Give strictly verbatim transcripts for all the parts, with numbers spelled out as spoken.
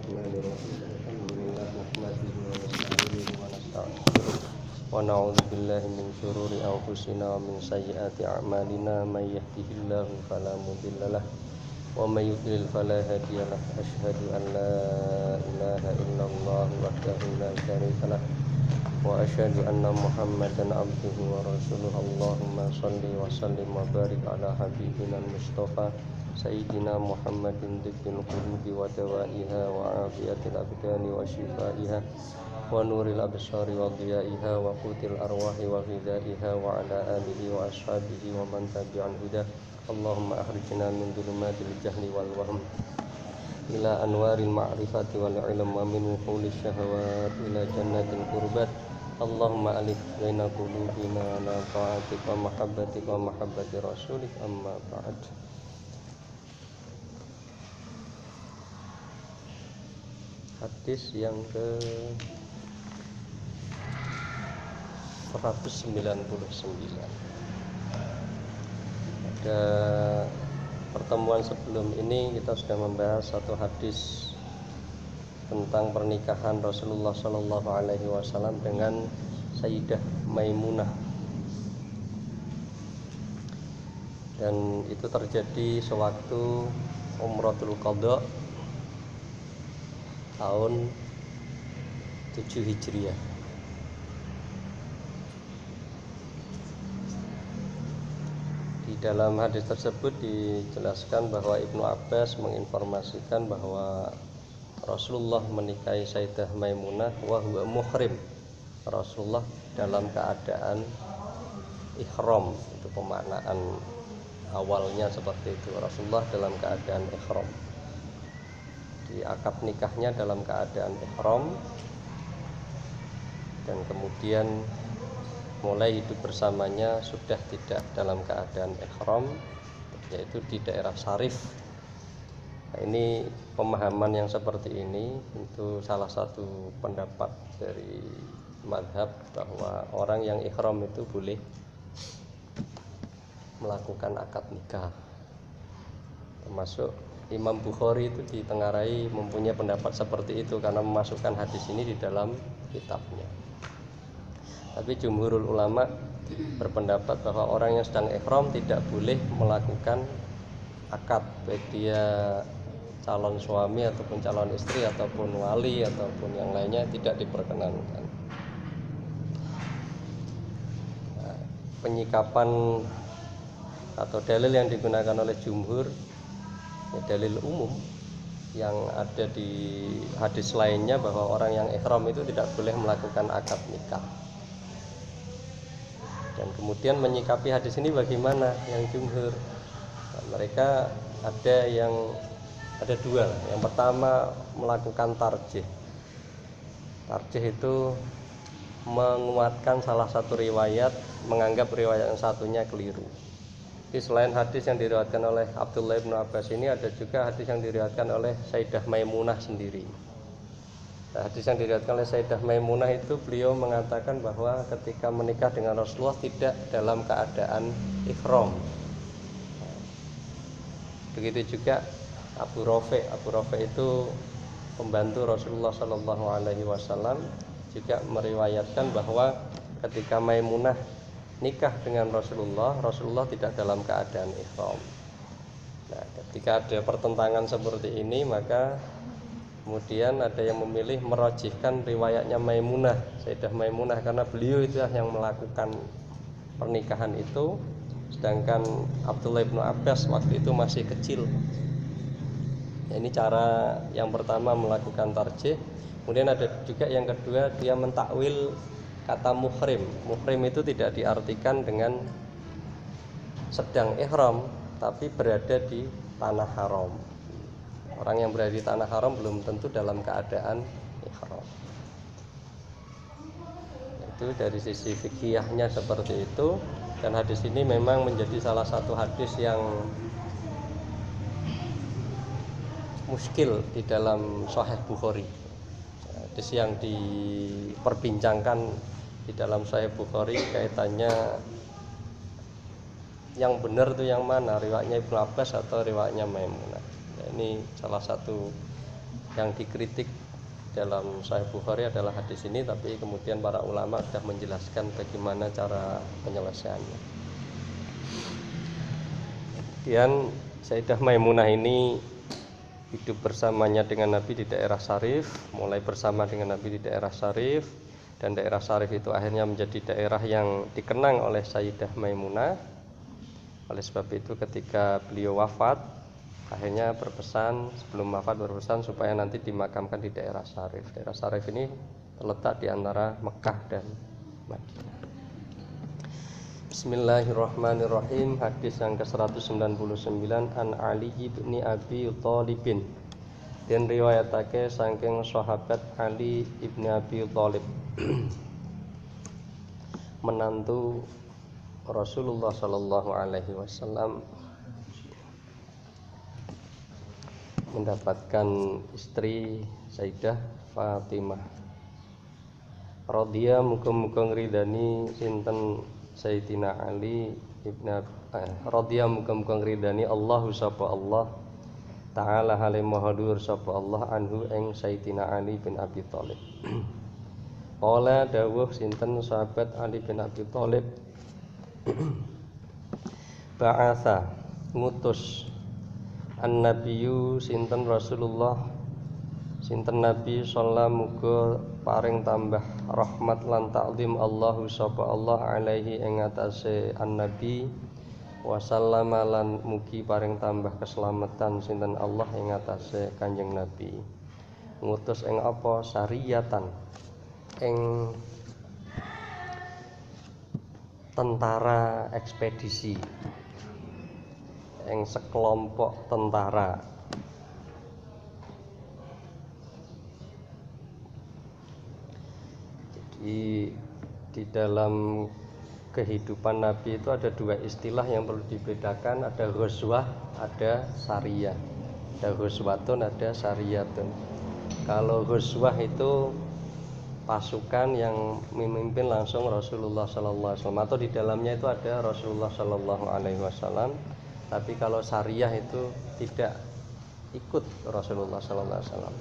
Bismillahirrahmanirrahim. Alhamdulillah nahmaduhu wa nasta'inuhu wa nastaghfiruh wa na'udzu billahi min syururi anfusina wa min sayyiati a'malina may yahdihillahu fala mudhillalah wa may yudlil fala hadiyalah. Asyhadu an la ilaha illallah wahdahu la syarikalah wa asyhadu anna Muhammadan abduhu wa rasuluh. Allahumma shalli wa sallim wa barik ala habibina al-Mustafa Sayyidina Muhammadin tibbil qulubi wa dawaiha wa afiyatil abdani wa shifaiha wa nuril absari wa dhiyaiha wa qutil arwahi wa ghidaiha wa ala alihi wa ashabihi wa man tabi'an huda. Allahumma akhrijna min dhulumatil jahli wal wahm ila anwaril ma'rifati wal ilm wa min wuhulish syahawat ila jannatil qurbat. Allahumma alif baina qulubina ala ta'atika wa mahabbatika wa mahabbati rasulik, amma ba'd. Hadis yang ke seratus sembilan puluh sembilan. Pada pertemuan sebelum ini kita sudah membahas satu hadis tentang pernikahan Rasulullah Shallallahu Alaihi Wasallam dengan Sayyidah Maimunah, dan itu terjadi sewaktu Umratul Qadha tahun tujuh Hijriah. Di dalam hadis tersebut dijelaskan bahwa Ibnu Abbas menginformasikan bahwa Rasulullah menikahi Sayyidah Maimunah wa huwa muhrim. Rasulullah dalam keadaan ihram, itu pemaknaan awalnya seperti itu. Rasulullah dalam keadaan ihram. Di akad nikahnya dalam keadaan ihram, dan kemudian mulai hidup bersamanya sudah tidak dalam keadaan ihram, yaitu di daerah Sarif. Nah, ini pemahaman yang seperti ini itu salah satu pendapat dari mazhab bahwa orang yang ihram itu boleh melakukan akad nikah. Termasuk Imam Bukhari itu ditengarai mempunyai pendapat seperti itu karena memasukkan hadis ini di dalam kitabnya. Tapi jumhurul ulama berpendapat bahwa orang yang sedang ihram tidak boleh melakukan akad, baik dia calon suami ataupun calon istri ataupun wali ataupun yang lainnya, tidak diperkenankan. Nah, penyikapan atau dalil yang digunakan oleh jumhur, ya, dalil umum yang ada di hadis lainnya bahwa orang yang ihram itu tidak boleh melakukan akad nikah. Dan kemudian menyikapi hadis ini bagaimana yang jumhur? Nah, mereka ada yang ada dua. Yang pertama melakukan tarjih. Tarjih itu menguatkan salah satu riwayat, menganggap riwayat yang satunya keliru. Jadi selain hadis yang diriwayatkan oleh Abdullah bin Abbas ini, ada juga hadis yang diriwayatkan oleh Sayyidah Maimunah sendiri. Nah, hadis yang diriwayatkan oleh Sayyidah Maimunah itu beliau mengatakan bahwa ketika menikah dengan Rasulullah tidak dalam keadaan ihram. Begitu juga Abu Rafi. Abu Rafi itu pembantu Rasulullah Shallallahu Alaihi Wasallam, juga meriwayatkan bahwa ketika Maimunah nikah dengan Rasulullah, Rasulullah tidak dalam keadaan ihram. Nah, ketika ada pertentangan seperti ini, maka kemudian ada yang memilih merajihkan riwayatnya Maimunah, Sayyidah Maimunah, karena beliau itu yang melakukan pernikahan itu, sedangkan Abdullah bin Abbas waktu itu masih kecil. Ya, ini cara yang pertama melakukan tarjih. Kemudian ada juga yang kedua, dia mentakwil kata muhrim. Muhrim itu tidak diartikan dengan sedang ihram, tapi berada di tanah haram. Orang yang berada di tanah haram belum tentu dalam keadaan ihram. Itu dari sisi fikihnya seperti itu. Dan hadis ini memang menjadi salah satu hadis yang muskil di dalam Sahih Bukhari. Hadis yang diperbincangkan di dalam Sahih Bukhari kaitannya yang benar itu yang mana, riwayatnya Ibnu Abbas atau riwayatnya Maimunah. Ya, ini salah satu yang dikritik dalam Sahih Bukhari adalah hadis ini, tapi kemudian para ulama sudah menjelaskan bagaimana cara penyelesaiannya. Kemudian Sayyidah Maimunah ini hidup bersamanya dengan Nabi di daerah Sarif, mulai bersama dengan Nabi di daerah Sarif, dan daerah Sarif itu akhirnya menjadi daerah yang dikenang oleh Sayyidah Maimunah. Oleh sebab itu ketika beliau wafat, akhirnya berpesan, sebelum wafat berpesan supaya nanti dimakamkan di daerah Sarif. Daerah Sarif ini terletak di antara Mekah dan Madinah. Bismillahirrahmanirrahim. Hadis yang ke seratus sembilan puluh sembilan, an Ali ibni Abi Thalibin. Dan riwayatake saking sahabat Ali ibni Abi Thalib, menantu Rasulullah sallallahu alaihi wasallam, mendapatkan istri Sayyidah Fatimah. Radhiya muga-muga ngridani sinten Sayyidina Ali ibn eh, radhiya muga-muga ngridani Allahu sapa Allah Ta'ala hale maha dhuwur sapa Allah anhu ing Sayyidina Ali bin Abi Thalib. Qala dawuh sinten sahabat Ali bin Abi Thalib, ba'atha ngutus an-nabiyyu sinten Rasulullah sinten Nabi sallallahu muga paring tambah rahmat lan ta'zim Allahu sapa Allah alaihi ing atase an-nabi wa sallama lan mugi paring tambah keselamatan sinten Allah ing atase Kanjeng Nabi. Ngutus ing apa? Sariyatan, ing tentara ekspedisi, ing sekelompok tentara. Jadi di dalam kehidupan Nabi itu ada dua istilah yang perlu dibedakan, ada ghazwah, ada sariyah. Ada ghazwatun, ada sariyatun. Kalau ghazwah itu pasukan yang memimpin langsung Rasulullah sallallahu alaihi wasallam, atau di dalamnya itu ada Rasulullah sallallahu alaihi wasallam. Tapi kalau sariyah itu tidak ikut Rasulullah sallallahu alaihi wasallam.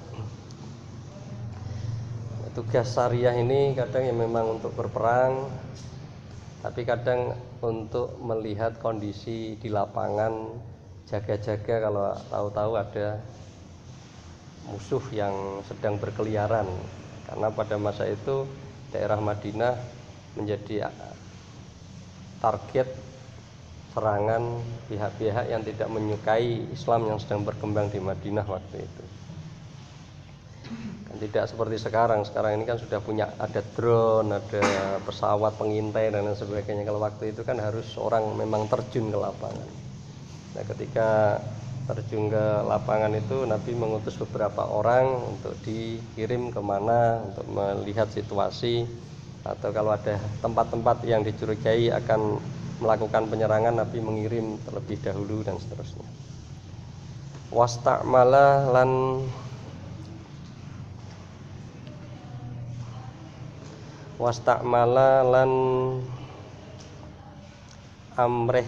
Tugas sariyah ini kadang ya memang untuk berperang, tapi kadang untuk melihat kondisi di lapangan, jaga-jaga kalau tahu-tahu ada musuh yang sedang berkeliaran. Karena pada masa itu daerah Madinah menjadi target serangan pihak-pihak yang tidak menyukai Islam yang sedang berkembang di Madinah waktu itu. Kan tidak seperti sekarang. Sekarang ini kan sudah punya, ada drone, ada pesawat pengintai dan lain sebagainya. Kalau waktu itu kan harus orang memang terjun ke lapangan. Nah, ketika terjun ke lapangan itu Nabi mengutus beberapa orang untuk dikirim kemana untuk melihat situasi, atau kalau ada tempat-tempat yang dicurigai akan melakukan penyerangan, Nabi mengirim terlebih dahulu dan seterusnya. Wasta'mala lan Wasta'mala lan amreh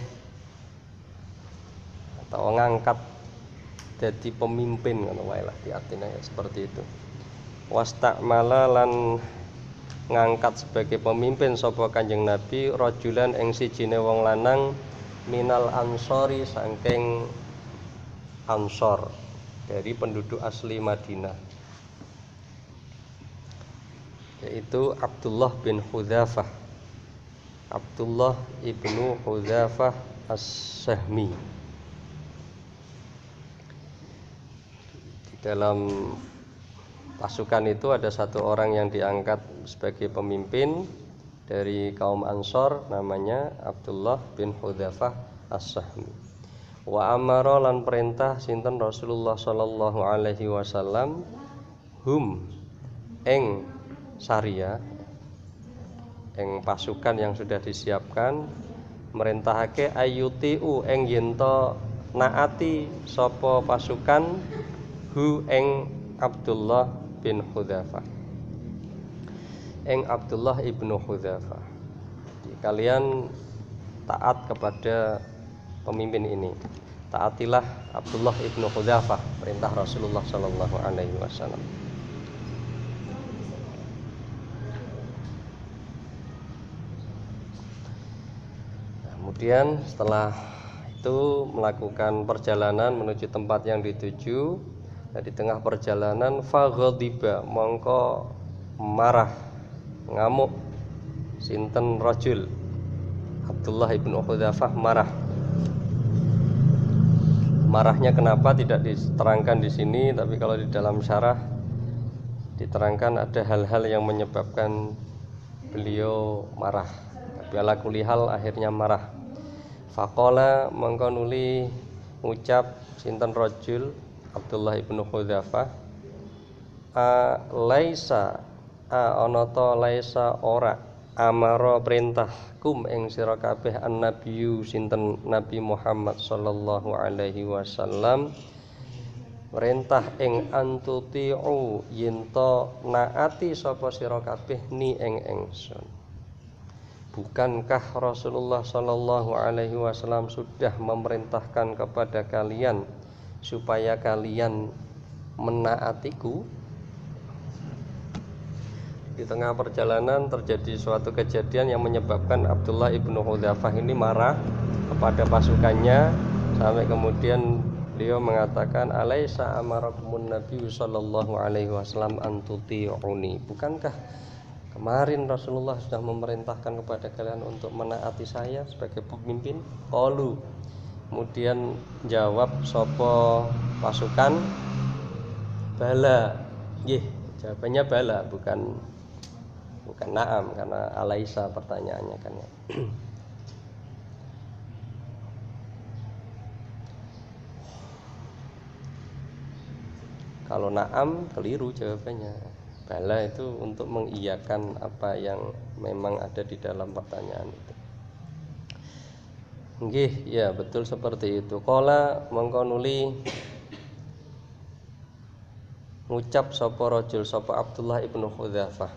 atau ngangkat jadi pemimpin, ngono wae lah diartinya ya, seperti itu. Wasta'mala lan ngangkat sebagai pemimpin sapa Kanjeng Nabi rajulan ing sijine wong lanang minal ansori saking Ansor, dari penduduk asli Madinah, yaitu Abdullah bin Hudzafah, Abdullah ibnu Hudzafah as-Sahmi. Di dalam pasukan itu ada satu orang yang diangkat sebagai pemimpin dari kaum Ansor, namanya Abdullah bin Hudzafah as-Sahmi. Wa amara lan perintah sinten Rasulullah sallallahu alaihi wasallam hum ing Sariyah, ing pasukan yang sudah disiapkan, merintahake ayyutiu ing yento naati sapa pasukan hu ing Abdullah bin Hudzafah, ing Abdullah ibnu Hudzafah. Kalian taat kepada pemimpin ini. taatilah Abdullah ibnu Hudzafah, perintah Rasulullah Shallallahu Alaihi Wasallam. Kemudian setelah itu melakukan perjalanan menuju tempat yang dituju. Nah, di tengah perjalanan faghadiba, mongko marah, ngamuk sinten rajul, Abdullah ibnu Hudzafah marah. Marahnya kenapa tidak diterangkan di sini, tapi kalau di dalam syarah diterangkan ada hal-hal yang menyebabkan beliau marah. Tapi ala kulli hal akhirnya marah. Faqala mongko nuli ngucap sinten rajul Abdullah ibnu Hudzafah, a laisa a ana ta laisa ora amara perintah kum ing sira kabeh annabiyyu sinten Nabi Muhammad sallallahu alaihi wasallam perintah ing antuti'u yen ta naati sapa sira kabeh ni ing ingsun. Bukankah Rasulullah sallallahu alaihi wasallam sudah memerintahkan kepada kalian supaya kalian menaatiku? Di tengah perjalanan terjadi suatu kejadian yang menyebabkan Abdullah ibnu Hudzafah ini marah kepada pasukannya, sampai kemudian beliau mengatakan, alaisa amarakumun nabi sallallahu alaihi wasallam antuti'uni, bukankah kemarin Rasulullah sudah memerintahkan kepada kalian untuk menaati saya sebagai pemimpin? Qalu, kemudian jawab sopo pasukan, bala, nggih, jawabannya bala, bukan bukan na'am, karena alaisa pertanyaannya kan ya. Kalau na'am keliru jawabannya. Bala itu untuk mengiyakan apa yang memang ada di dalam pertanyaan itu. Nggih, ya betul seperti itu. Qala mongko nuli ngucap sapa rajul sapa Abdullah ibnu Hudzafah,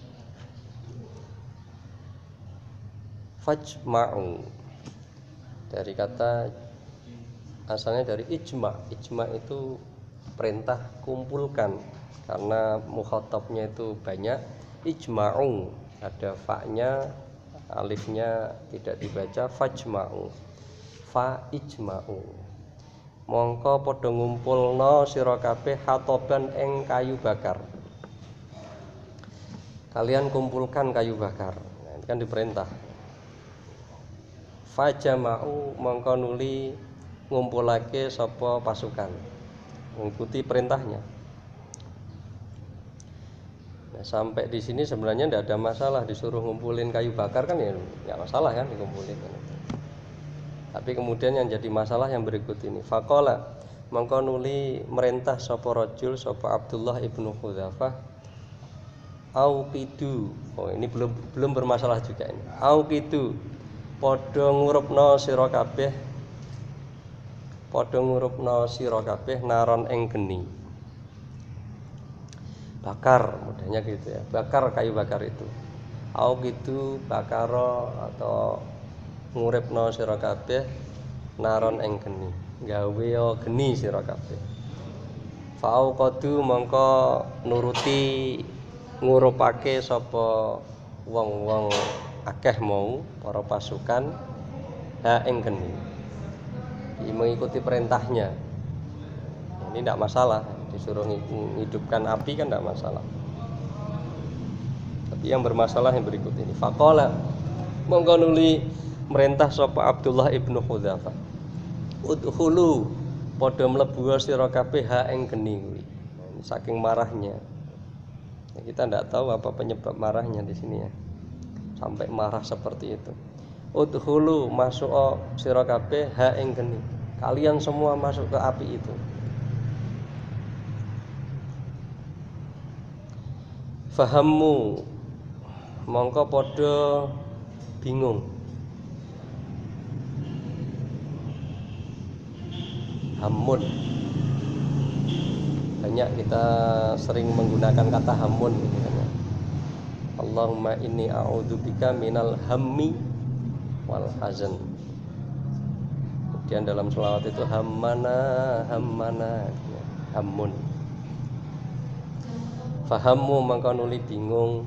fajma'u, dari kata asalnya dari ijma. Ijma itu perintah kumpulkan, karena mukhatabnya itu banyak. Ijma'u ada fa-nya, alifnya tidak dibaca, fajma'u, fa ijma'u, mongko padha ngumpulna sira kabeh hatoban ing kayu bakar. Kalian kumpulkan kayu bakar. Nah, ini kan diperintah. Fajma'u mongko nuli ngumpulake sapa pasukan, mengikuti perintahnya. Nah, sampai di sini sebenarnya tidak ada masalah, disuruh ngumpulin kayu bakar kan ya nggak masalah kan dikumpulin. Tapi kemudian yang jadi masalah yang berikut ini. Faqala mongko nuli merintah sapa rajul sapa Abdullah ibnu Hudzafah, auqidu. Oh, ini belum belum bermasalah juga ini. Auqidu, padha ngurupna sira kabeh, padha ngurupna sira kabeh naron ing geni. Bakar, mudahnya gitu ya. Bakar kayu bakar itu. Au gitu bakaro atau nguripno sira kabeh naron ing geni. Gawe geni sira kabeh. Fa'au qadu mongko nuruti ngurupake sapa wong-wong akeh mau para pasukan ha ing geni. Mengikuti perintahnya. Ini tidak masalah, disuruh menghidupkan api kan tidak masalah. Tapi yang bermasalah yang berikut ini. Faqala mongko nuli merintah sapa Abdullah ibnu Hudzafah, udkhulu, padha mlebu sira kabeh ha ing geni kuwi. Saking marahnya. Ya, kita tidak tahu apa penyebab marahnya di sini ya. Sampai marah seperti itu. Udkhulu, masuk sira kabeh ha ing geni. Kalian semua masuk ke api itu. Fahammu mongko padha bingung. Hamun, banyak kita sering menggunakan kata hamun gitu kan ya. Allahumma inni a'udzubika minal hammi wal hazan. Kemudian dalam selawat itu hammana hammana hammun. Fahammu mangko nuli bingung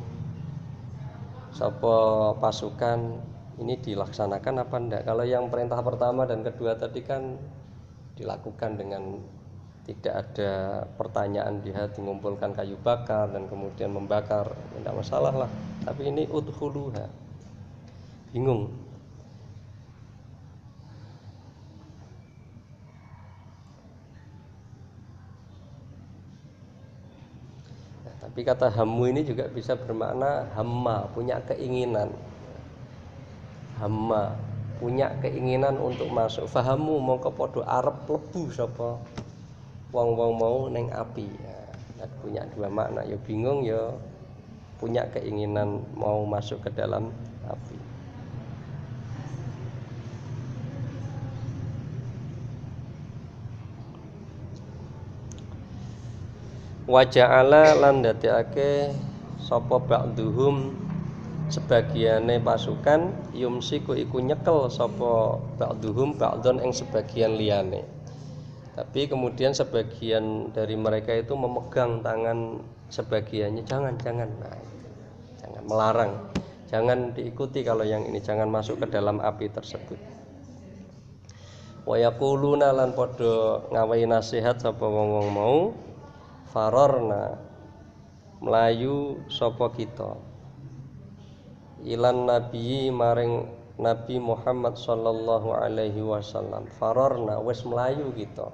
sapa pasukan ini dilaksanakan apa enggak. Kalau yang perintah pertama dan kedua tadi kan dilakukan dengan tidak ada pertanyaan di hati, mengumpulkan kayu bakar dan kemudian membakar, tidak masalah lah. Tapi ini udkhuluha, bingung. Nah, tapi kata hammu ini juga bisa bermakna hamma, punya keinginan. Hamma, punya keinginan untuk masuk. Fahamu mongko padha arep mlebu sapa wong-wong mau neng api. Ya, punya dua makna, ya bingung ya punya keinginan mau masuk ke dalam api. Wa ja'ala lan dadekake sapa ba'duhum sebagiane pasukan yumsiku iku nyekel sapa ba'duhum ba'don ing sebagian liyane. Tapi kemudian sebagian dari mereka itu memegang tangan sebagiannya, jangan jangan nah, jangan melarang, jangan diikuti kalau yang ini, jangan masuk ke dalam api tersebut. Wa yaquluna lan padha ngawahi nasihat sapa wong-wong mau farorna melayu sapa kita ilan nabi maring Nabi Muhammad sallallahu alaihi wasallam. Farorna wis melayu kita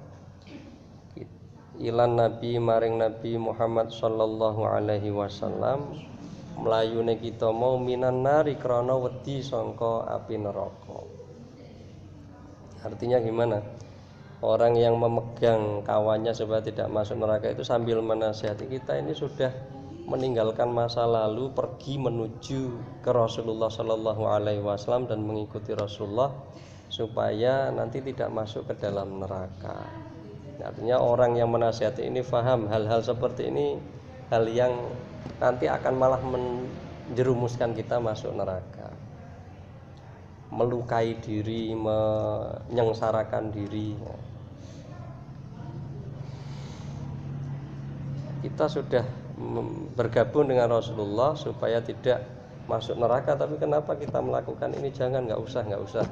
ilan nabi maring Nabi Muhammad sallallahu alaihi wasallam, melayune kita mau minan nari krana wedi sangka api neraka. Artinya gimana? Orang yang memegang kawannya supaya tidak masuk neraka itu sambil menasihati kita ini sudah meninggalkan masa lalu, pergi menuju ke Rasulullah sallallahu alaihi wasallam dan mengikuti Rasulullah supaya nanti tidak masuk ke dalam neraka. Artinya orang yang menasihati ini faham hal-hal seperti ini, hal yang nanti akan malah menjerumuskan kita masuk neraka, melukai diri, menyengsarakan diri. Kita sudah bergabung dengan Rasulullah supaya tidak masuk neraka, tapi kenapa kita melakukan ini? Jangan, nggak usah, nggak usah.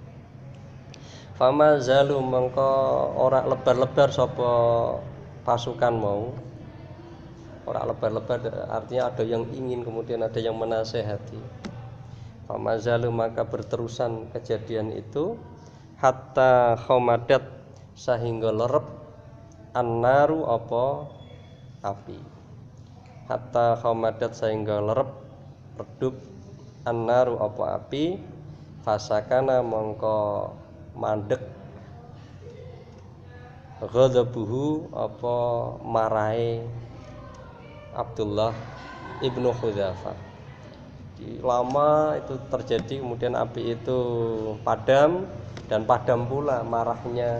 Fama zalu mengko ora lebar-lebar sapa pasukan mau. Ora lebar-lebar artinya ada yang ingin, kemudian ada yang menasehati. Fama zalu maka berterusan kejadian itu hatta khomadat sehingga lerep annaru apa api. Hatta khomadat sehingga lerep redup annaru apa api. Fasakana mongko mandek ghadabuhu apa marahe Abdullah ibnu Hudzafah. Lama itu terjadi, kemudian api itu padam dan padam pula marahnya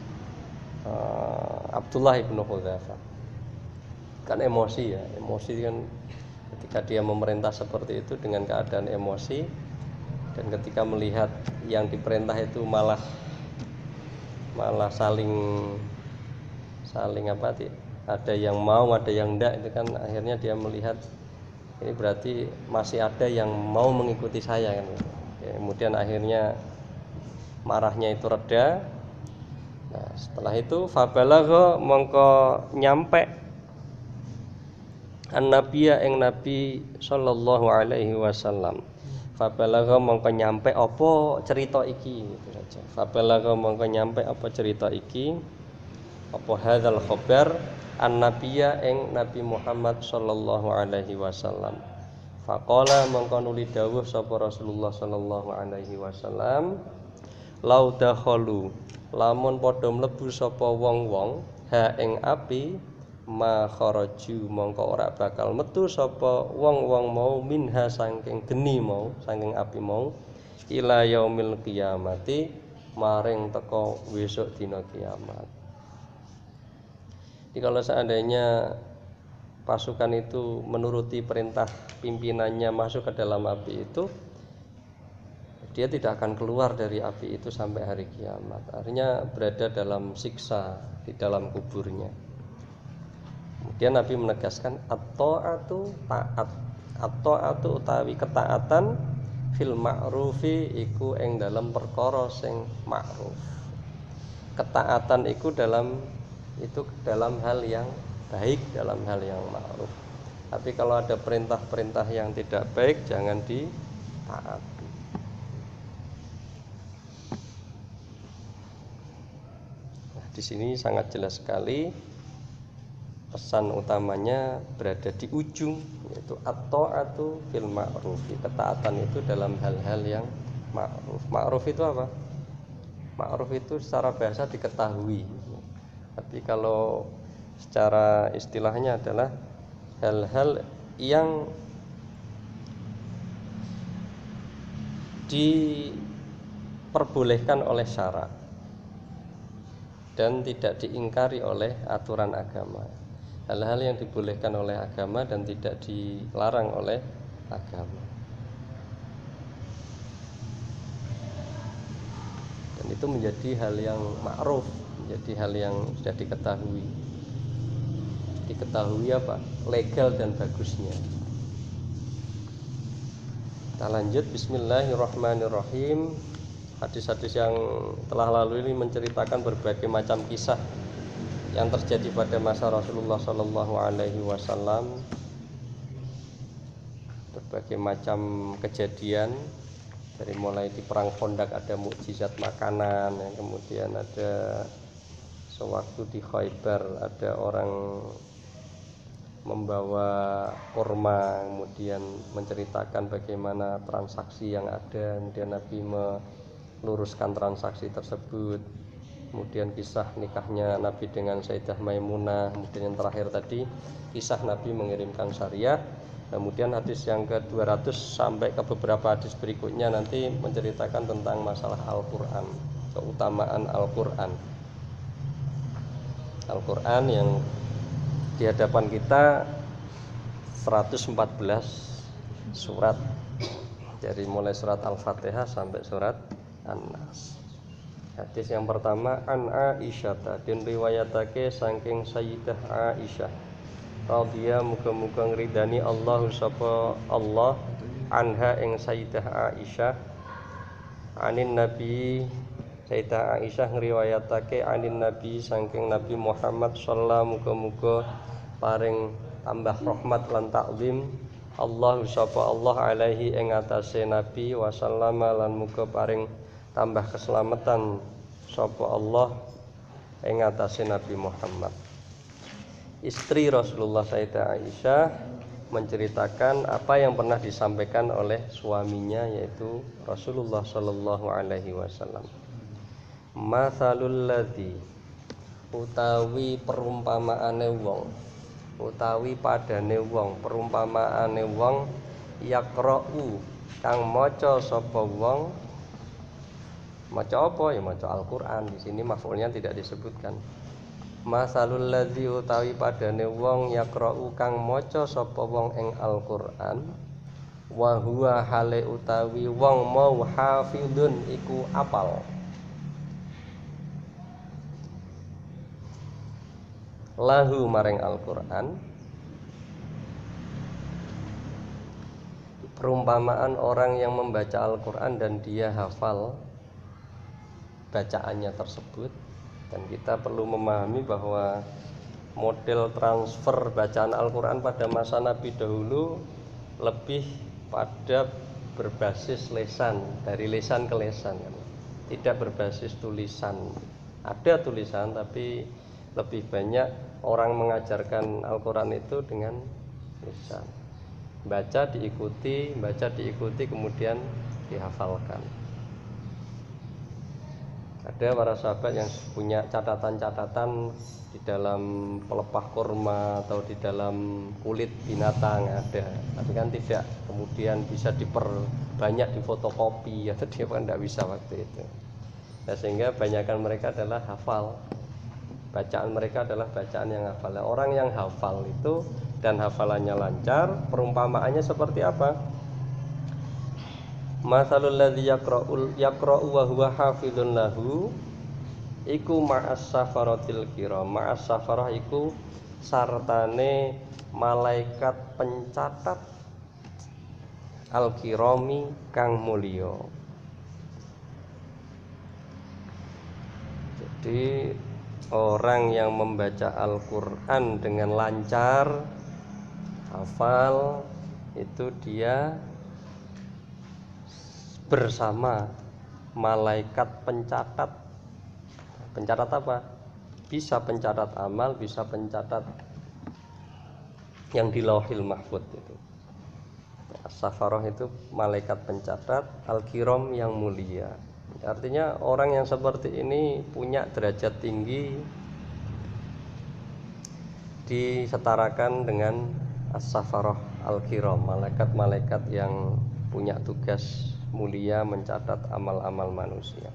uh, Abdullah ibnu Hudzafah. Kan emosi ya, emosi kan ketika dia memerintah seperti itu dengan keadaan emosi, dan ketika melihat yang diperintah itu malah malah saling saling apa sih, ada yang mau ada yang enggak, itu kan akhirnya dia melihat ini berarti masih ada yang mau mengikuti saya kan. Ya, kemudian akhirnya marahnya itu reda. Nah, setelah itu fabalagha mongko nyampe an-nabiyya ing Nabi sallallahu alaihi wasallam. Fabalagha mongko nyampe apa cerita iki, itu saja. Fabalagha mongko nyampe apa cerita iki, apa hadzal khabar an-nabiyya ing Nabi Muhammad sallallahu alaihi wasallam. Faqala mongko nuli dawuh sapa Rasulullah sallallahu alaihi wasallam, lau dakhalu lamun padha mlebu sapa wong-wong ha ing api ma kharaju mongko ora bakal metu sapa wong-wong mau minha saking geni mau, saking api mau, ila yaumil qiyamati maring teko besok dina kiamat. Jadi kalau seandainya pasukan itu menuruti perintah pimpinannya masuk ke dalam api itu, dia tidak akan keluar dari api itu sampai hari kiamat. Artinya berada dalam siksa di dalam kuburnya. Kemudian Nabi menegaskan at-ta'atu taat. At-ta'atu utawi ketaatan fil ma'rufi iku ing dalam perkara sing ma'ruf. Ketaatan iku dalam itu dalam hal yang baik, dalam hal yang ma'ruf. Tapi kalau ada perintah-perintah yang tidak baik jangan ditaati. Nah, di sini sangat jelas sekali pesan utamanya berada di ujung, yaitu at-ta'atu fil ma'ruf. Ketaatan itu dalam hal-hal yang ma'ruf. Ma'ruf itu apa? Ma'ruf itu secara bahasa diketahui. Tapi kalau secara istilahnya adalah hal-hal yang diperbolehkan oleh syara dan tidak diingkari oleh aturan agama. Hal-hal yang dibolehkan oleh agama dan tidak dilarang oleh agama. Dan itu menjadi hal yang ma'ruf, menjadi hal yang sudah diketahui. Diketahui apa? Legal dan bagusnya. Kita lanjut. Bismillahirrahmanirrahim. Hadis-hadis yang telah lalu ini menceritakan berbagai macam kisah yang terjadi pada masa Rasulullah Shallallahu Alaihi Wasallam. Berbagai macam kejadian, dari mulai di perang Khandaq ada mukjizat makanan, yang kemudian ada sewaktu di Khaybar ada orang membawa kurma, kemudian menceritakan bagaimana transaksi yang ada, kemudian Nabi meluruskan transaksi tersebut. Kemudian kisah nikahnya Nabi dengan Sayyidah Maimunah. Kemudian yang terakhir tadi kisah Nabi mengirimkan syariah. Kemudian hadis yang ke dua ratus sampai ke beberapa hadis berikutnya nanti menceritakan tentang masalah Al-Quran, keutamaan Al-Quran. Al-Quran yang di hadapan kita seratus empat belas surat, dari mulai surat Al-Fatihah sampai surat An-Nas. Hadis yang pertama, an Aisyah, dan riwayatake saking Sayyidah Aisyah radhiya muga-muga ngridani Allah sapa Allah anha ing Sayyidah Aisyah anin Nabi. Sayyidah Aisyah ngriwayatake anin Nabi saking Nabi Muhammad sallallahu muga-muga paring tambah rahmat lan takzim Allah sapa Allah alaihi ing atase Nabi wasallama lan muga paring tambah keselamatan sapa Allah ing atase Nabi Muhammad. Istri Rasulullah Sayyidah Aisyah menceritakan apa yang pernah disampaikan oleh suaminya, yaitu Rasulullah sallallahu alaihi wasallam. Mathalul ladzi utawi perumpamaane wong, utawi padane wong, perumpamaane wong yaqra'u kang maca sapa wong. Maca apa? Ya maca Al-Qur'an. Di sini maf'ulnya tidak disebutkan. Masalul ladzi utawi padane wong yaqra'u kang maca sapa wong ing Al-Qur'an wa huwa hale utawi wong mau hafidun iku apal lahu maring Al-Qur'an. Perumpamaan orang yang membaca Al-Qur'an dan dia hafal bacaannya tersebut. Dan kita perlu memahami bahwa model transfer bacaan Al-Quran pada masa Nabi dahulu lebih pada berbasis lesan, dari lesan ke lesan, tidak berbasis tulisan. Ada tulisan tapi lebih banyak orang mengajarkan Al-Quran itu dengan lisan. Baca diikuti, baca diikuti kemudian dihafalkan. Ada para sahabat yang punya catatan-catatan di dalam pelepah kurma atau di dalam kulit binatang, ada. Tapi kan tidak kemudian bisa diperbanyak di fotokopi, atau dia kan tidak bisa waktu itu. Nah, sehingga banyakkan mereka adalah hafal. Bacaan mereka adalah bacaan yang hafal. Orang yang hafal itu dan hafalannya lancar, perumpamaannya seperti apa? Masalul ladzi yaqra'ul yaqra'u wa huwa hafizun lahu iku ma'as safaratil kiram. Ma'as safarah iku sartane malaikat pencatat al-kirami kang mulya. Jadi orang yang membaca Al-Qur'an dengan lancar, hafal, itu dia bersama malaikat pencatat. Pencatat apa? Bisa pencatat amal, bisa pencatat yang di Lauhil Mahfuz itu. As-Safarah itu malaikat pencatat, al-kiram yang mulia. Artinya orang yang seperti ini punya derajat tinggi, disetarakan dengan As-Safarah al-kiram, malaikat-malaikat yang punya tugas mulia mencatat amal-amal manusia.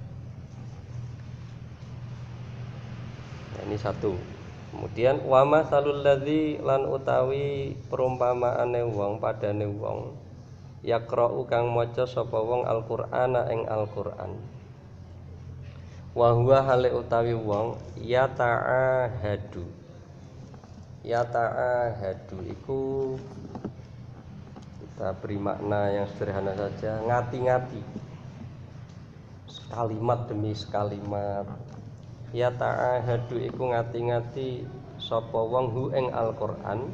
Nah, ini satu. Kemudian wa masalul ladzi lan utawi perumpamaane wong padane wong yaqra'u kang maca sapa wong Al-Qur'ana ing Al-Qur'an. Wa huwa hale utawi wong ya ta'ahadu. Ya ta'ahadu iku kita beri makna yang sederhana saja, ngati-ngati sekalimat demi sekalimat. Ya ta'ahadu iku ngati-ngati sapa wong hu ing Al-Qur'an.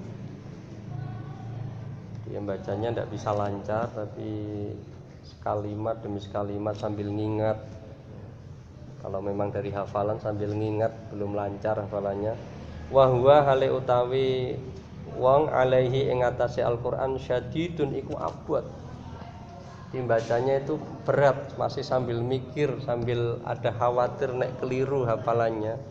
Dia bacanya ndak bisa lancar, tapi sekalimat demi sekalimat sambil ngingat. Kalau memang dari hafalan sambil ngingat belum lancar hafalannya. Wa huwa hale utawi wong alaihi ing atase Al-Qur'an syadidun iku abot. Dibacanya itu berat, masih sambil mikir, sambil ada khawatir nek keliru hafalannya.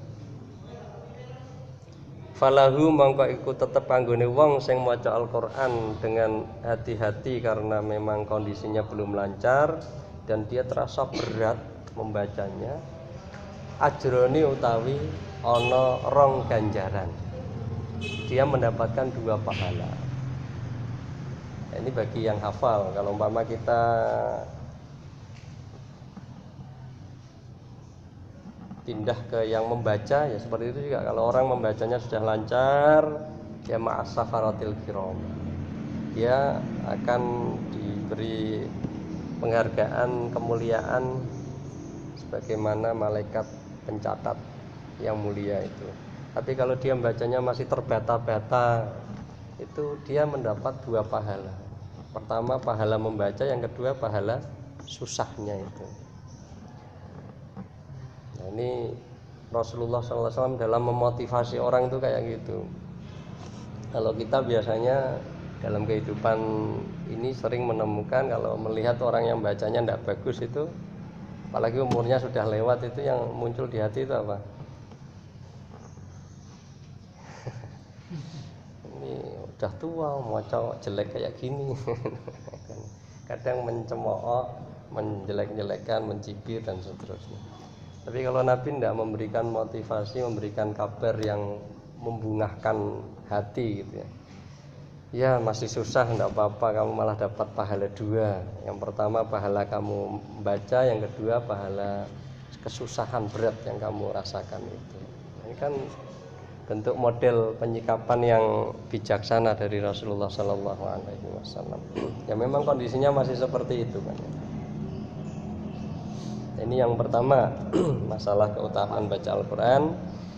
Falahu mangko iku tetep kanggone wong sing maca Al-Qur'an dengan hati-hati karena memang kondisinya belum lancar dan dia terasa berat membacanya. Ajrone utawi ana rong ganjaran. Dia mendapatkan dua pahala. Ini bagi yang hafal. Kalau umpama kita pindah ke yang membaca, ya seperti itu juga. Kalau orang membacanya sudah lancar, ya ma'as safaratil kiram, dia akan diberi penghargaan, kemuliaan sebagaimana malaikat pencatat yang mulia itu. Tapi kalau dia membacanya masih terbata-bata, itu dia mendapat dua pahala. Pertama pahala membaca, yang kedua pahala susahnya itu. Nah, ini Rasulullah shallallahu alaihi wasallam dalam memotivasi orang itu kayak gitu. Kalau kita biasanya dalam kehidupan ini sering menemukan kalau melihat orang yang bacanya tidak bagus itu, apalagi umurnya sudah lewat, itu yang muncul di hati itu apa? Udah tua, mau cowok jelek kayak gini. Kadang mencemooh, menjelek-jelekkan, mencibir dan seterusnya. Tapi kalau Nabi tidak memberikan motivasi, memberikan kabar yang membungahkan hati gitu ya. Ya masih susah, tidak apa-apa, kamu malah dapat pahala dua. Yang pertama pahala kamu membaca, yang kedua pahala kesusahan berat yang kamu rasakan itu. Ini kan bentuk model penyikapan yang bijaksana dari Rasulullah Sallallahu Alaihi Wasallam. Ya memang kondisinya masih seperti itu kan. Ini yang pertama, masalah keutamaan baca Al-Quran.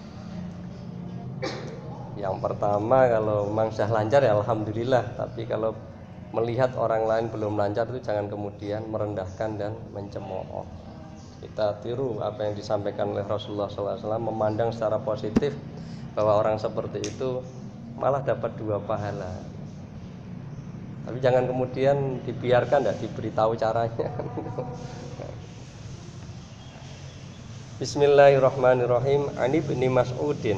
Yang pertama, kalau memang sudah lancar ya alhamdulillah. Tapi kalau melihat orang lain belum lancar itu jangan kemudian merendahkan dan mencemooh. Kita tiru apa yang disampaikan oleh Rasulullah Sallallahu Alaihi Wasallam, memandang secara positif bahwa orang seperti itu malah dapat dua pahala. Tapi jangan kemudian dibiarkan, tidak diberitahu caranya. Bismillahirrahmanirrahim. Ani bin Mas'udin,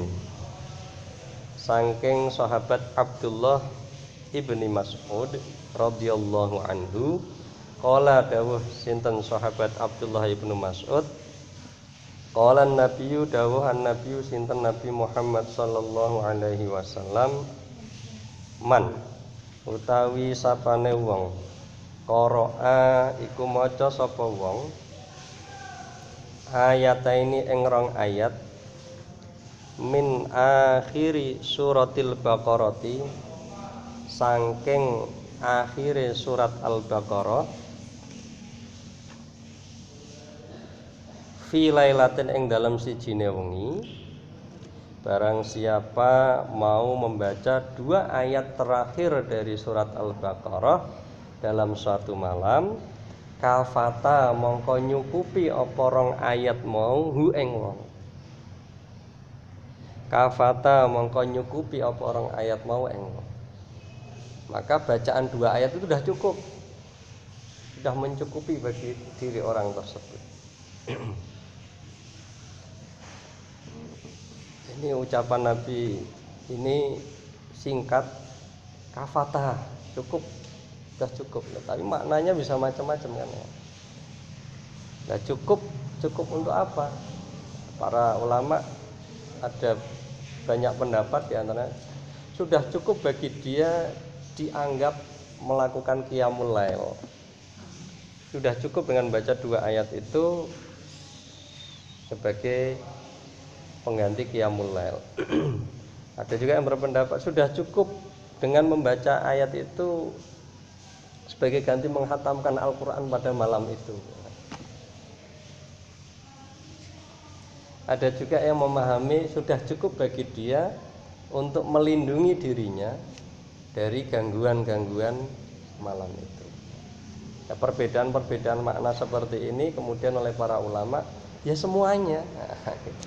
saking sahabat Abdullah ibni Mas'ud radhiyallahu anhu, qala dawuh sinten sahabat Abdullah ibnu Mas'ud, qala nabiyyu dawuh an-nabiyyu sinten Nabi Muhammad sallallahu alaihi wasallam, man utawi sapane wong Qara'a iku maca sapa wong ayataini ing rong ayat min akhiri suratil baqarati saking akhire surat al-baqarah fi lailatin ing dalam sijine wengi. Barang siapa mau membaca dua ayat terakhir dari surat al-baqarah dalam suatu malam, kafata mongko nyukupi apa rong ayat mau hu ing wong. Kafata mongko nyukupi apa rong ayat mau ing wong. Maka bacaan dua ayat itu sudah cukup, sudah mencukupi bagi diri orang tersebut. Ini ucapan Nabi ini singkat, kafata, cukup, sudah cukup. Tapi maknanya bisa macam-macam kan ya. Nah, cukup, cukup untuk apa? Para ulama ada banyak pendapat, di antara sudah cukup bagi dia dianggap melakukan qiyamul lail. Sudah cukup dengan baca dua ayat itu sebagai pengganti qiyamul lail. Ada juga yang berpendapat sudah cukup dengan membaca ayat itu sebagai ganti menghatamkan Al-Quran pada malam itu. Ada juga yang memahami sudah cukup bagi dia untuk melindungi dirinya dari gangguan-gangguan malam itu. Nah, perbedaan-perbedaan makna seperti ini kemudian oleh para ulama, ya semuanya. Nah, gitu.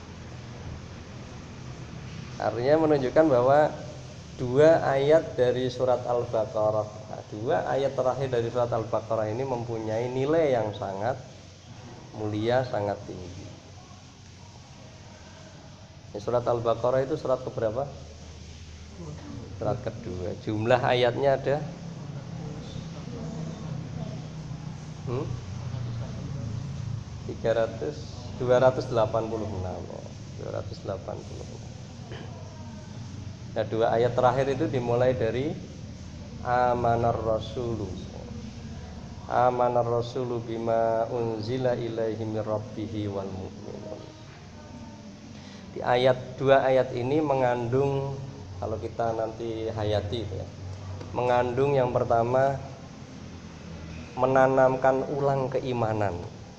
Artinya menunjukkan bahwa dua ayat dari surat Al-Baqarah, nah, dua ayat terakhir dari surat Al-Baqarah ini mempunyai nilai yang sangat mulia, sangat tinggi. Ini surat Al-Baqarah itu surat keberapa? Surat kedua. Jumlah ayatnya ada hmm? tiga ratus, dua ratus delapan puluh enam. dua ratus delapan puluh enam. Nah, dua ayat terakhir itu dimulai dari amanar rasulu. Amanar rasulu bima unzila ilaihi mir rabbihi wal mu'minun. Di ayat dua ayat ini mengandung, kalau kita nanti hayati itu ya, mengandung yang pertama menanamkan ulang keimanan.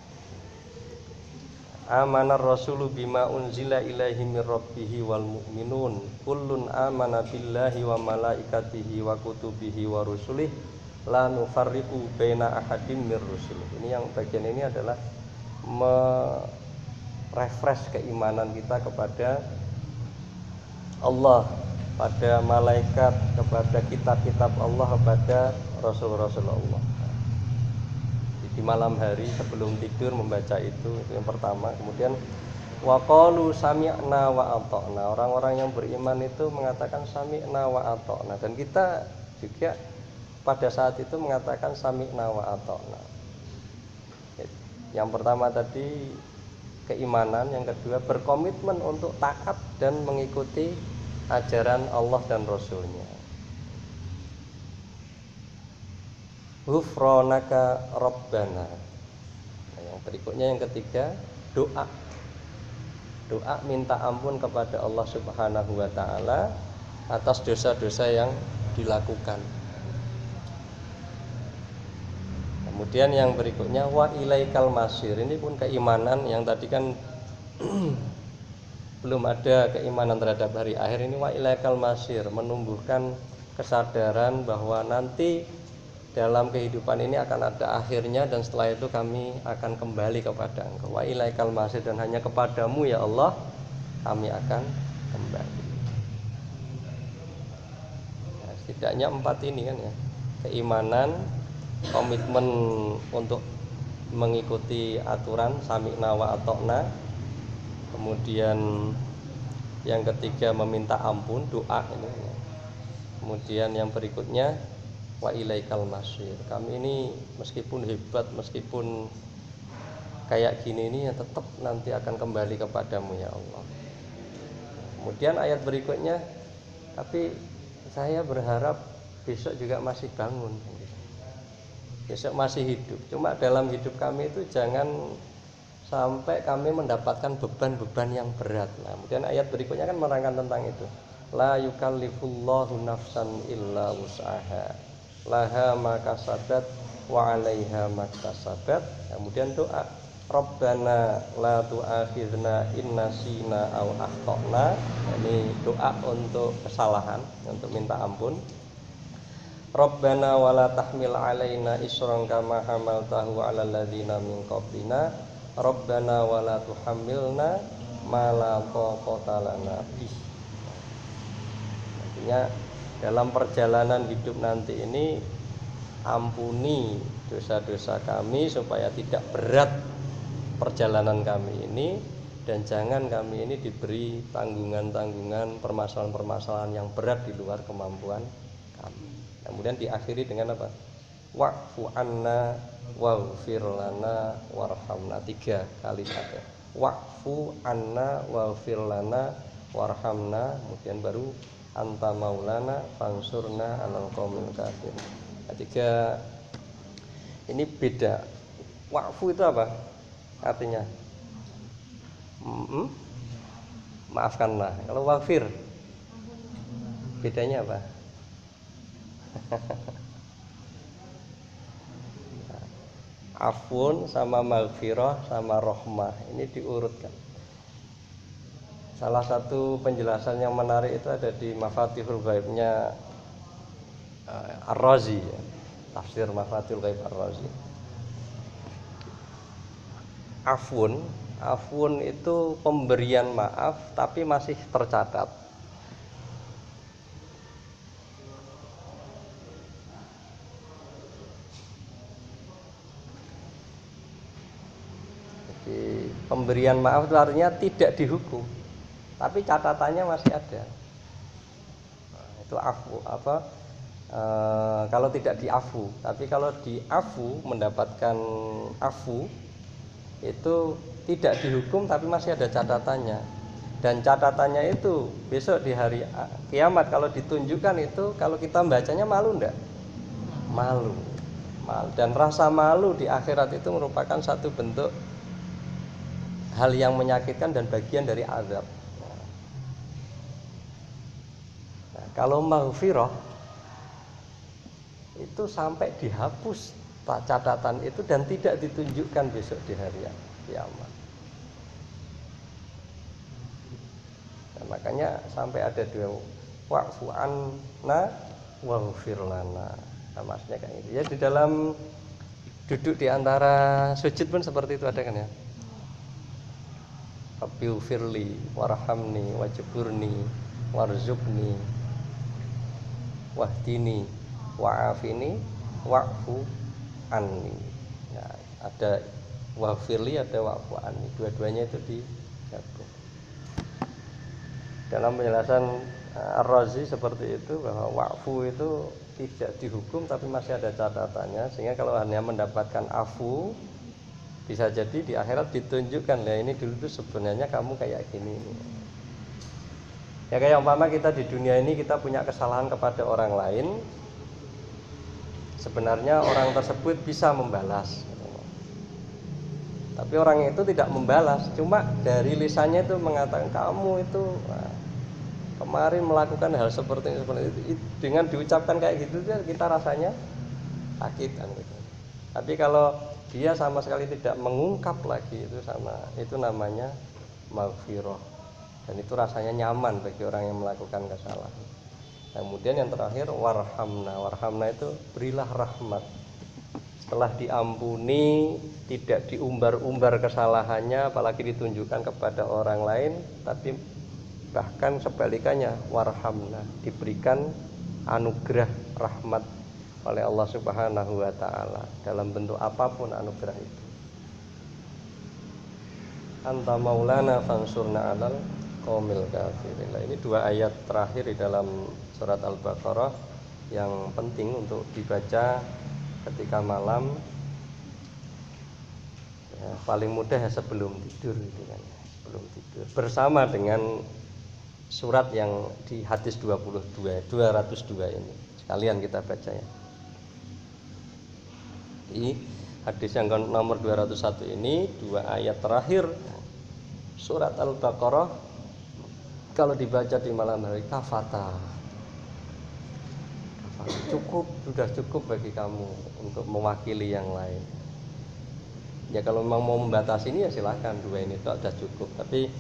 Amanar rasulu bima unzila ilaihi mir rabbihi wal mu'minun kullun amana billahi wa malaikatihi wa kutubihi wa rusulih la nufarriqu baina ahadim mir rusulih. Ini yang bagian ini adalah merefresh keimanan kita kepada Allah, pada malaikat, kepada kitab-kitab Allah, kepada rasul-rasul Allah. Di malam hari sebelum tidur membaca itu, itu yang pertama. Kemudian waqalu sami'na wa ata'na. Orang-orang yang beriman itu mengatakan sami'na wa ata'na, dan kita juga pada saat itu mengatakan sami'na wa ata'na. Yang pertama tadi keimanan, yang kedua berkomitmen untuk taat dan mengikuti ajaran Allah dan Rasulnya. Ghufranaka Rabbana. Nah, yang berikutnya yang ketiga, doa. Doa minta ampun kepada Allah Subhanahu wa taala atas dosa-dosa yang dilakukan. Kemudian yang berikutnya wa ilaikal masir. Ini pun keimanan yang tadi kan belum ada keimanan terhadap hari akhir. Ini wa ilaikal masir, menumbuhkan kesadaran bahwa nanti dalam kehidupan ini akan ada akhirnya, dan setelah itu kami akan kembali kepada Engkau. Wa ilaikal masir, dan hanya kepadamu ya Allah kami akan kembali. Nah, setidaknya empat ini kan ya. Keimanan, komitmen untuk mengikuti aturan sami'na wa ata'na. Kemudian yang ketiga meminta ampun, doa ini. Kemudian yang berikutnya wa ilaikal masir. Kami ini meskipun hebat, meskipun kayak gini ini, ya tetap nanti akan kembali kepadamu ya Allah. Kemudian ayat berikutnya, tapi saya berharap besok juga masih bangun. besok masih hidup. Cuma dalam hidup kami itu jangan sampai kami mendapatkan beban-beban yang berat. Nah, kemudian ayat berikutnya kan menerangkan tentang itu. La yukallifullahu nafsan illa wus'aha. Laha ma kasabat wa 'alaiha ma kasabat. Kemudian doa, Rabbana la tu'akhidna in nasina aw akhtana. Ini doa untuk kesalahan, untuk minta ampun. Rabbana wala tahmil 'alaina isran kama hamaltahu 'alal ladzina min qablina. Rabbana wala tuhammilna ma la taqata lana bih. Artinya dalam perjalanan hidup nanti ini ampuni dosa-dosa kami supaya tidak berat perjalanan kami ini, dan jangan kami ini diberi tanggungan-tanggungan, permasalahan-permasalahan yang berat di luar kemampuan kami. Kemudian diakhiri dengan apa? Wa'fu anna waghfir lana warhamna. Tiga kali saja. Wa'fu anna waghfir lana warhamna. Kemudian baru anta maulana fansurna 'alal qaumil kafirin. Tiga ini beda. Wa'fu itu apa artinya? Hmm? Maafkanlah. Kalau waghfir bedanya apa? Afun sama maghfirah sama rahmah ini diurutkan. Salah satu penjelasan yang menarik itu ada di Mafatihul Ghaibnya uh, Ar-Razi, ya. Tafsir Mafatihul Ghaib Ar-Razi. Afun, afun itu pemberian maaf tapi masih tercatat. Pemberian maaf itu artinya tidak dihukum, tapi catatannya masih ada. Nah, itu afu apa? E, kalau tidak diafu, tapi kalau diafu mendapatkan afu itu tidak dihukum, tapi masih ada catatannya. Dan catatannya itu besok di hari kiamat kalau ditunjukkan itu, kalau kita bacanya malu enggak? Malu. Malu. Dan rasa malu di akhirat itu merupakan satu bentuk hal yang menyakitkan dan bagian dari azab. Nah, kalau maghfirah itu sampai dihapus catatan itu dan tidak ditunjukkan besok di hari kiamat. Nah, makanya sampai ada dua wa'fu anna waghfir lana. Nah, maksudnya kayak gitu. Ya di dalam duduk di antara sujud pun seperti itu ada kan ya. Rabbighfirli warhamni wajburni warzuqni wahdini wa'afini wa'fu anni. Nah, ada waghfirli, ada wa'fu anni. Dua-duanya itu digabung. Dalam penjelasan Ar-Razi seperti itu, bahwa wa'fu itu tidak dihukum tapi masih ada catatannya, sehingga kalau hanya mendapatkan afu bisa jadi di akhirat ditunjukkan, ya ini dulu tuh sebenarnya kamu kayak gini. Ya kayak umpama kita di dunia ini kita punya kesalahan kepada orang lain, sebenarnya orang tersebut bisa membalas, tapi orang itu tidak membalas, cuma dari lisannya itu mengatakan kamu itu wah, kemarin melakukan hal seperti ini, seperti itu. Dengan diucapkan kayak gitu kita rasanya sakit kan gitu. Tapi kalau dia sama sekali tidak mengungkap lagi, itu sama, itu namanya maghfirah, dan itu rasanya nyaman bagi orang yang melakukan kesalahan. Kemudian yang terakhir warhamna. Warhamna itu berilah rahmat. Setelah diampuni, tidak diumbar-umbar kesalahannya apalagi ditunjukkan kepada orang lain, tapi bahkan sebalikannya warhamna, diberikan anugerah rahmat oleh Allah Subhanahu wa taala dalam bentuk apapun anugerah itu. Anta maulana fansurna 'alal qaumil kafirin. Ini dua ayat terakhir di dalam surat Al-Baqarah yang penting untuk dibaca ketika malam. Ya, paling mudah ya sebelum tidur gitu kan. Sebelum tidur. Bersama dengan surat yang di hadis dua puluh dua, dua ratus dua ini. Sekalian kita baca ya. Di hadis yang nomor dua ratus satu ini, dua ayat terakhir surat Al-Baqarah kalau dibaca di malam hari kafata. Kafata cukup, sudah cukup bagi kamu untuk mewakili yang lain. Ya kalau memang mau membatasi ini ya silahkan, dua ini itu sudah cukup. Tapi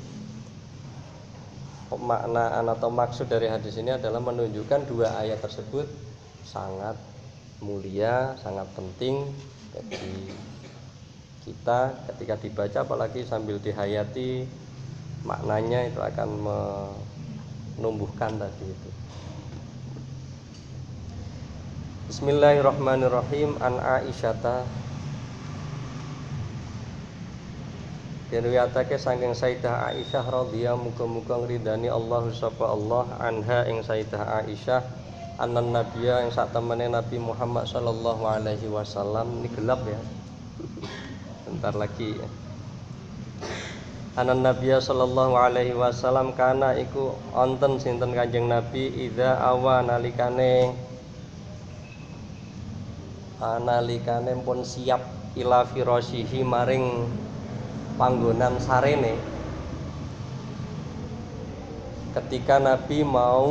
makna atau maksud dari hadis ini adalah menunjukkan dua ayat tersebut sangat mulia, sangat penting bagi kita ketika dibaca, apalagi sambil dihayati maknanya itu akan menumbuhkan tadi itu. Bismillahirrahmanirrahim. An Aisyata, diriwayatake saking Sayyidah Aisyah radhiyallahu muga-muga ngridani Allah sapa Allah anha ing Sayyidah Aisyah anan nabiyya ing sak temene Nabi Muhammad sallallahu alaihi wasallam. Ini gelap ya. Bentar lagi ya. Anan nabiyya sallallahu alaihi wasallam kana iku onten sinten Kanjeng Nabi idza awa nalikane analikane pun siap ila firasyihi maring panggonan sarene. Ketika Nabi mau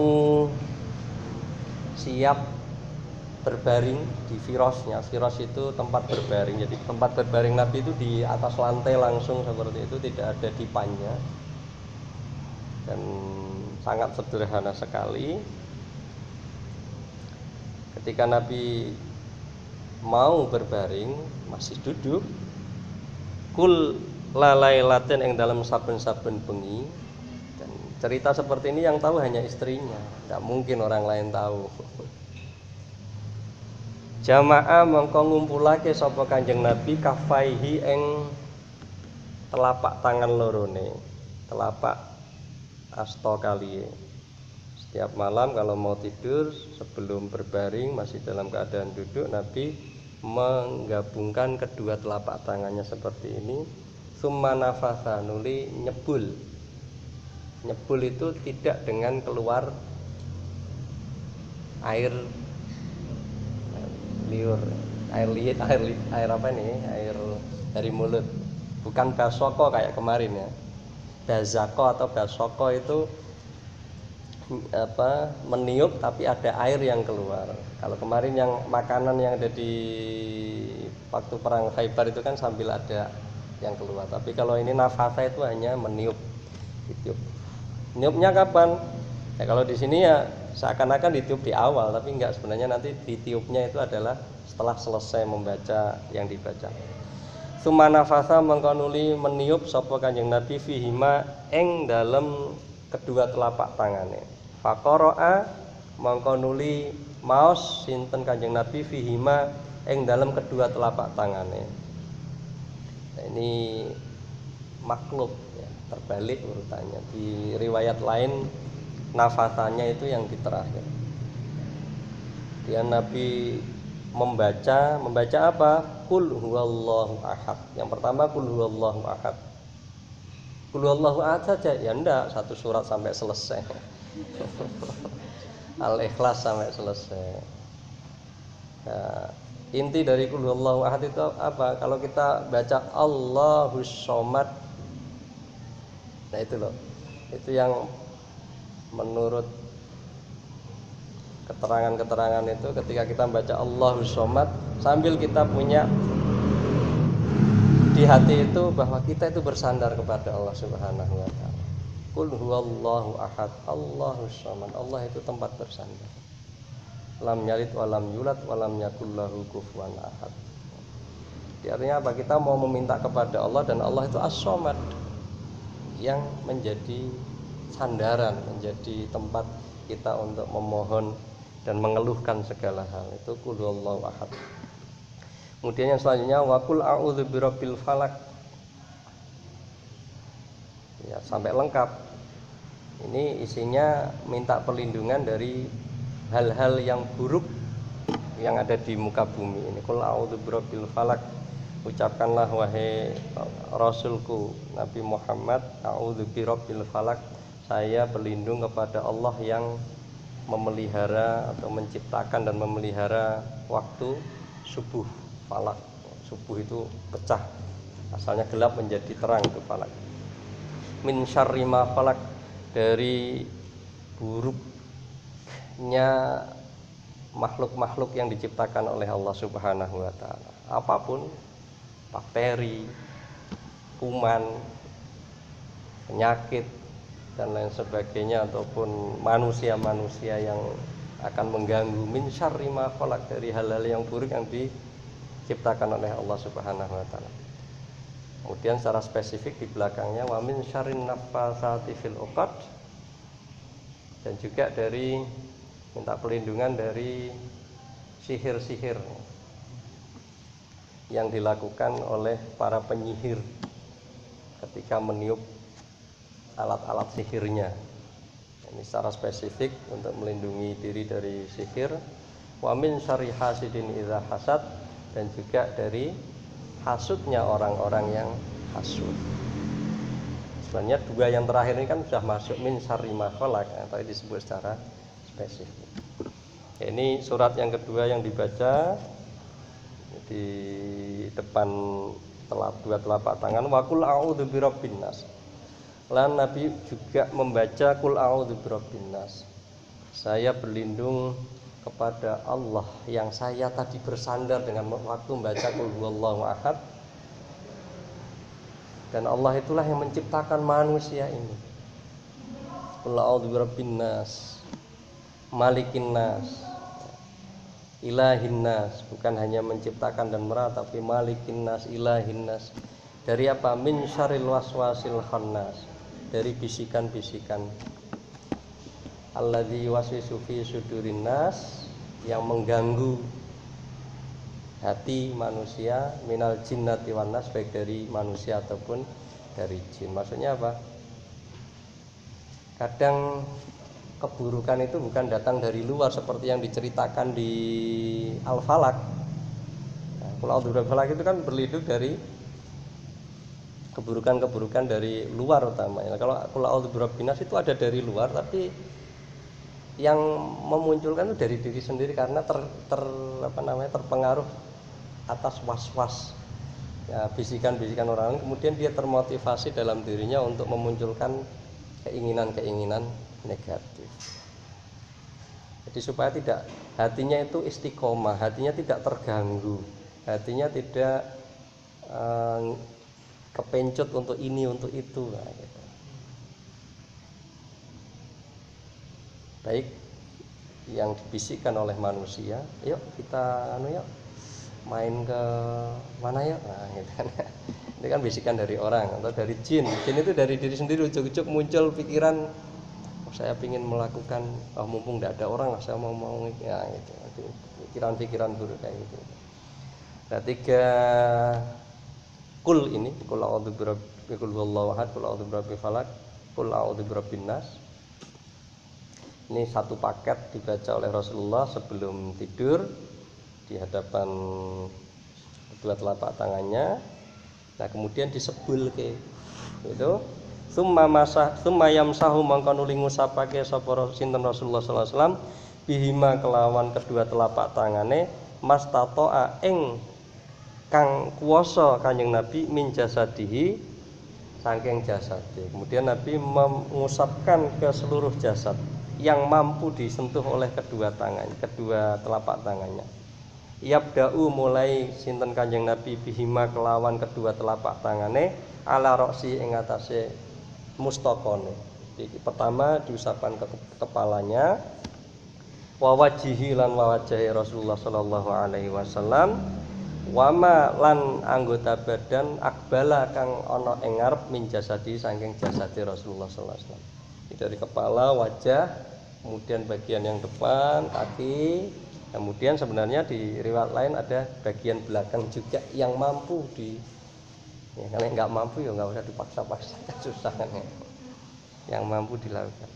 siap berbaring di firasnya, firas itu tempat berbaring. Jadi tempat berbaring Nabi itu di atas lantai langsung seperti itu, tidak ada dipannya dan sangat sederhana sekali. Ketika Nabi mau berbaring masih duduk, kul lalailatin yang dalam saben-saben bengi. Dan cerita seperti ini yang tahu hanya istrinya, tidak mungkin orang lain tahu. Jamaah mongko ngumpulake sapa Kanjeng Nabi kafaihi ing telapak tangan lorone, telapak asta kaliye. Setiap malam kalau mau tidur sebelum berbaring masih dalam keadaan duduk, Nabi menggabungkan kedua telapak tangannya seperti ini. Summa nafasa, nuli nyebul. Nyebul itu tidak dengan keluar air liur, air liur, air, air apa nih? Air dari mulut. Bukan basoko kayak kemarin ya. Bazako atau basoko itu apa? Meniup tapi ada air yang keluar. Kalau kemarin yang makanan yang ada di waktu perang Khaybar itu kan sambil ada yang keluar. Tapi kalau ini nafasa itu hanya meniup, ditiup. Niupnya kapan? Ya kalau di sini ya seakan-akan ditiup di awal, tapi enggak, sebenarnya nanti ditiupnya itu adalah setelah selesai membaca yang dibaca. Summa nafasa mengkonuli meniup sapa Kanjeng Nabi fihima ing dalam kedua telapak tangane. Faqara'a mengkonuli maos sinten Kanjeng Nabi fihima ing dalam kedua telapak tangane. Nah, ini maklub ya, terbalik urutannya. Di riwayat lain nafasannya itu yang di terakhir. Dia Nabi membaca membaca apa? Qul huwallahu ahad. Yang pertama qul huwallahu ahad. Qul huwallahu ahad saja ya, enggak satu surat sampai selesai. Al-Ikhlas sampai selesai. Nah, inti dari qul huwallahu ahad itu apa? Kalau kita baca Allahus Shomad, nah itu loh, itu yang menurut keterangan-keterangan itu ketika kita baca Allahus Shomad sambil kita punya di hati itu bahwa kita itu bersandar kepada Allah Subhanahu wa taala. Qul huwallahu ahad, Allahus Shomad, Allah itu tempat bersandar. Lam yalid walam yulad walam yakul lahu kufuwan ahad. Artinya apa? Kita mau meminta kepada Allah dan Allah itu As-Shomad, yang menjadi sandaran, menjadi tempat kita untuk memohon dan mengeluhkan segala hal. Itu qul huwallahu ahad. Kemudian yang selanjutnya wa qul a'udzu birabbil falaq. Ya, sampai lengkap. Ini isinya minta perlindungan dari hal-hal yang buruk yang ada di muka bumi ini. Qul a'udzu birabbil falaq. Ucapkanlah wahai Rasulku Nabi Muhammad, a'udzu birabbil falaq, saya berlindung kepada Allah yang memelihara atau menciptakan dan memelihara waktu subuh. falak. Subuh itu pecah, asalnya gelap menjadi terang itu falak. Min syarri ma falak, dari buruknya makhluk-makhluk yang diciptakan oleh Allah Subhanahu wa taala. Apapun, bakteri, kuman, penyakit dan lain sebagainya, ataupun manusia-manusia yang akan mengganggu. Min syarri ma khalaq, dari hal-hal yang buruk yang diciptakan oleh Allah Subhanahu wa taala. Kemudian secara spesifik di belakangnya wa min syarrin naffasati fil 'uqad, dan juga dari minta perlindungan dari sihir-sihir yang dilakukan oleh para penyihir ketika meniup alat-alat sihirnya. Ini secara spesifik untuk melindungi diri dari sihir. Wa min syarri hasidin idza hasad, dan juga dari hasudnya orang-orang yang hasud. Sebenarnya dua yang terakhir ini kan sudah masuk min syarri ma khalaq, atau disebut secara spesifik. Ini surat yang kedua yang dibaca di depan telap dua telapak tangan. Wa qul a'udzu birabbin nas. Lan Nabi juga membaca qul a'udzu birabbin nas. Saya berlindung kepada Allah yang saya tadi bersandar dengan waktu membaca qul huwallahu ahad. Dan Allah itulah yang menciptakan manusia ini. Qul a'udzu birabbin nas, malikin nas, ilahin nas. Bukan hanya menciptakan dan merawat, tapi malikin nas, ilahin nas. Dari apa? Min syarril waswasil khannas, dari bisikan-bisikan alladzi waswisu fi sudurin nas, yang mengganggu hati manusia, minal jinnati wan nas, baik dari manusia ataupun dari jin. Maksudnya apa? Kadang keburukan itu bukan datang dari luar seperti yang diceritakan di Al-Falaq. Nah, Qul a'udzu birabbil falaq itu kan berlindung dari keburukan-keburukan dari luar utamanya. Kalau Qul a'udzu birabbin nas itu ada dari luar, tapi yang memunculkan itu dari diri sendiri karena ter, ter apa namanya terpengaruh atas was-was, ya, bisikan-bisikan orang lain, kemudian dia termotivasi dalam dirinya untuk memunculkan keinginan-keinginan negatif. Jadi supaya tidak, hatinya itu istiqomah, hatinya tidak terganggu, hatinya tidak eh, kepencut untuk ini untuk itu, nah, gitu. Baik yang dibisikkan oleh manusia, yuk kita anu yuk main ke mana ya, nah gitu kan. Itu kan bisikan dari orang atau dari jin. Jin itu dari diri sendiri, ujuk-ujuk muncul pikiran, oh, saya ingin melakukan, oh, mumpung tidak ada orang, saya mau mau ya gitu. Pikiran-pikiran buruk kayak gitu. Nah, tiga kul ini, qul a'udzu birabbil qul huwallahu ahad, qul a'udzu birabbil falaq, qul a'udzu birabbin nas. Ini satu paket dibaca oleh Rasulullah sebelum tidur di hadapan kedua telapak tangannya. Nah, kemudian disebul ke itu summa masah summa yamsahu mangko nuli ngusapake sapa sinten Rasulullah sallallahu alaihi wasallam bihima kelawan kedua telapak tangane mastatoa ing kang kuwasa Kanjeng Nabi min jasadihi saking jasade. Kemudian Nabi mengusapkan ke seluruh jasad yang mampu disentuh oleh kedua tangan, kedua telapak tangannya. Yabda'u mulai sinten Kanjeng Nabi bihima kelawan kedua telapak tangane ala roksi ing atase mustaqone. Jadi pertama diusapkan ke kepalanya, wa wajihi lan wa wajahi Rasulullah sallallahu alaihi wasallam, wama lan anggota badan akbala kang ana ing ngarep min jasadi saking jasadi Rasulullah sallallahu alaihi wasallam. Dari kepala, wajah, kemudian bagian yang depan, kaki, kemudian sebenarnya di riwayat lain ada bagian belakang juga yang mampu di, ya, kalau nggak mampu ya nggak usah dipaksa-paksa, susah kan ya. Yang mampu dilakukan.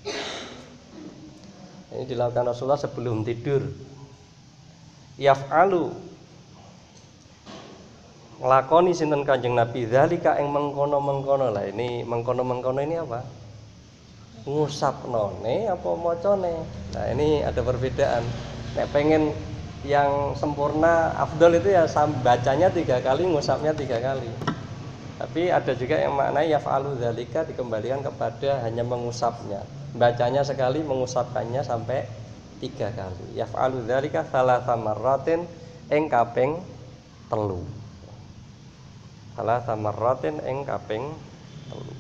Ini dilakukan Rasulullah sebelum tidur. Yaf'alu nglakoni sinten Kanjeng Nabi zalika ing mengkono-mengkono. Lah ini mengkono-mengkono ini apa? Ngusapnone apa macane. Nah, ini ada perbedaan. Nek pengen yang sempurna afdol itu ya bacanya tiga kali, ngusapnya tiga kali. Tapi ada juga yang maknanya yaf'alu dzalika dikembalikan kepada hanya mengusapnya. Bacanya sekali, mengusapkannya sampai tiga kali. Yaf'alu dzalika tsalatsa marratin ing kaping telu. Tsalatsa marratin ing kaping telu.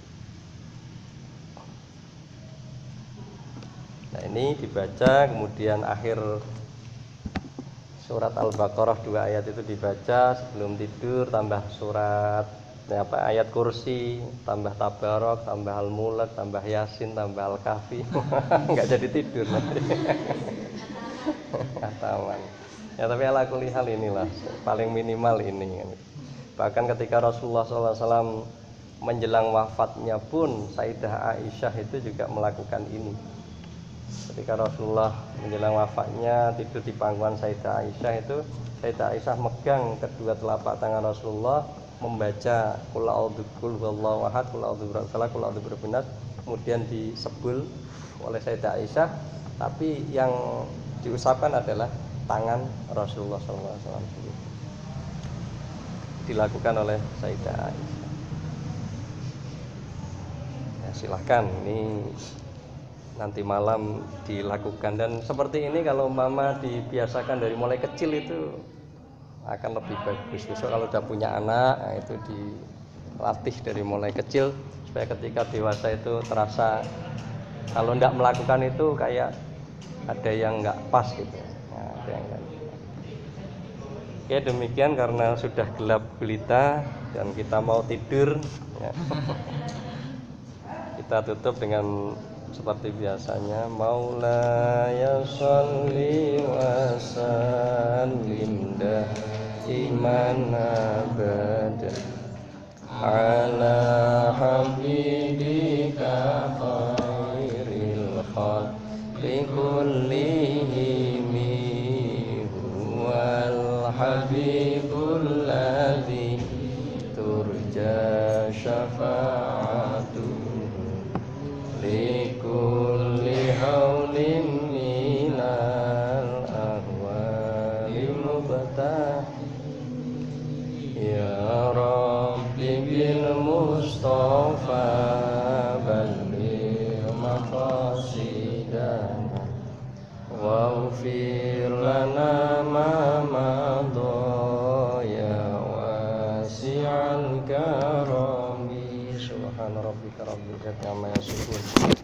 Nah, ini dibaca, kemudian akhir surat Al-Baqarah dua ayat itu dibaca sebelum tidur, tambah surat ya apa ayat kursi, tambah tabarok, tambah al-mulk, tambah yasin, tambah al-kahfi. Enggak jadi tidur nanti. Kataman. Ya tapi ala kulli hal inilah paling minimal ini. Bahkan ketika Rasulullah shallallahu alaihi wasallam menjelang wafatnya pun Sayyidah Aisyah itu juga melakukan ini. Ketika Rasulullah menjelang wafatnya tidur di pangkuan Sayyidah Aisyah itu, Sayyidah Aisyah megang kedua telapak tangan Rasulullah, membaca qul a'udzu huwallahu ahad, qul a'udzu birabbil falaq, qul a'udzu birabbin nas, kemudian disebul oleh Sayyidah Aisyah, tapi yang diusapkan adalah tangan Rasulullah shallallahu alaihi wasallam. Dilakukan oleh Sayyidah Aisyah. Ya, silahkan ini nanti malam dilakukan, dan seperti ini kalau mama dibiasakan dari mulai kecil itu akan lebih bagus. Besok kalau udah punya anak, nah itu dilatih dari mulai kecil supaya ketika dewasa itu terasa kalau tidak melakukan itu kayak ada yang nggak pas gitu. Nah, ada yang nggak. Oke, demikian karena sudah gelap gulita dan kita mau tidur ya. Kita tutup dengan seperti biasanya, Maulaya sholli wa sallim daiman abada ala habibika khairil khalqi kullihim huwal habibul ladzi turja syafa'atuhu likulli haulin minal ahwali mubtah ya Rabbi bil Mustafa balligh maqasidana waghfir lana ma madha ya wasi'al karami subhana rabbika rabbil izzati amma yasifun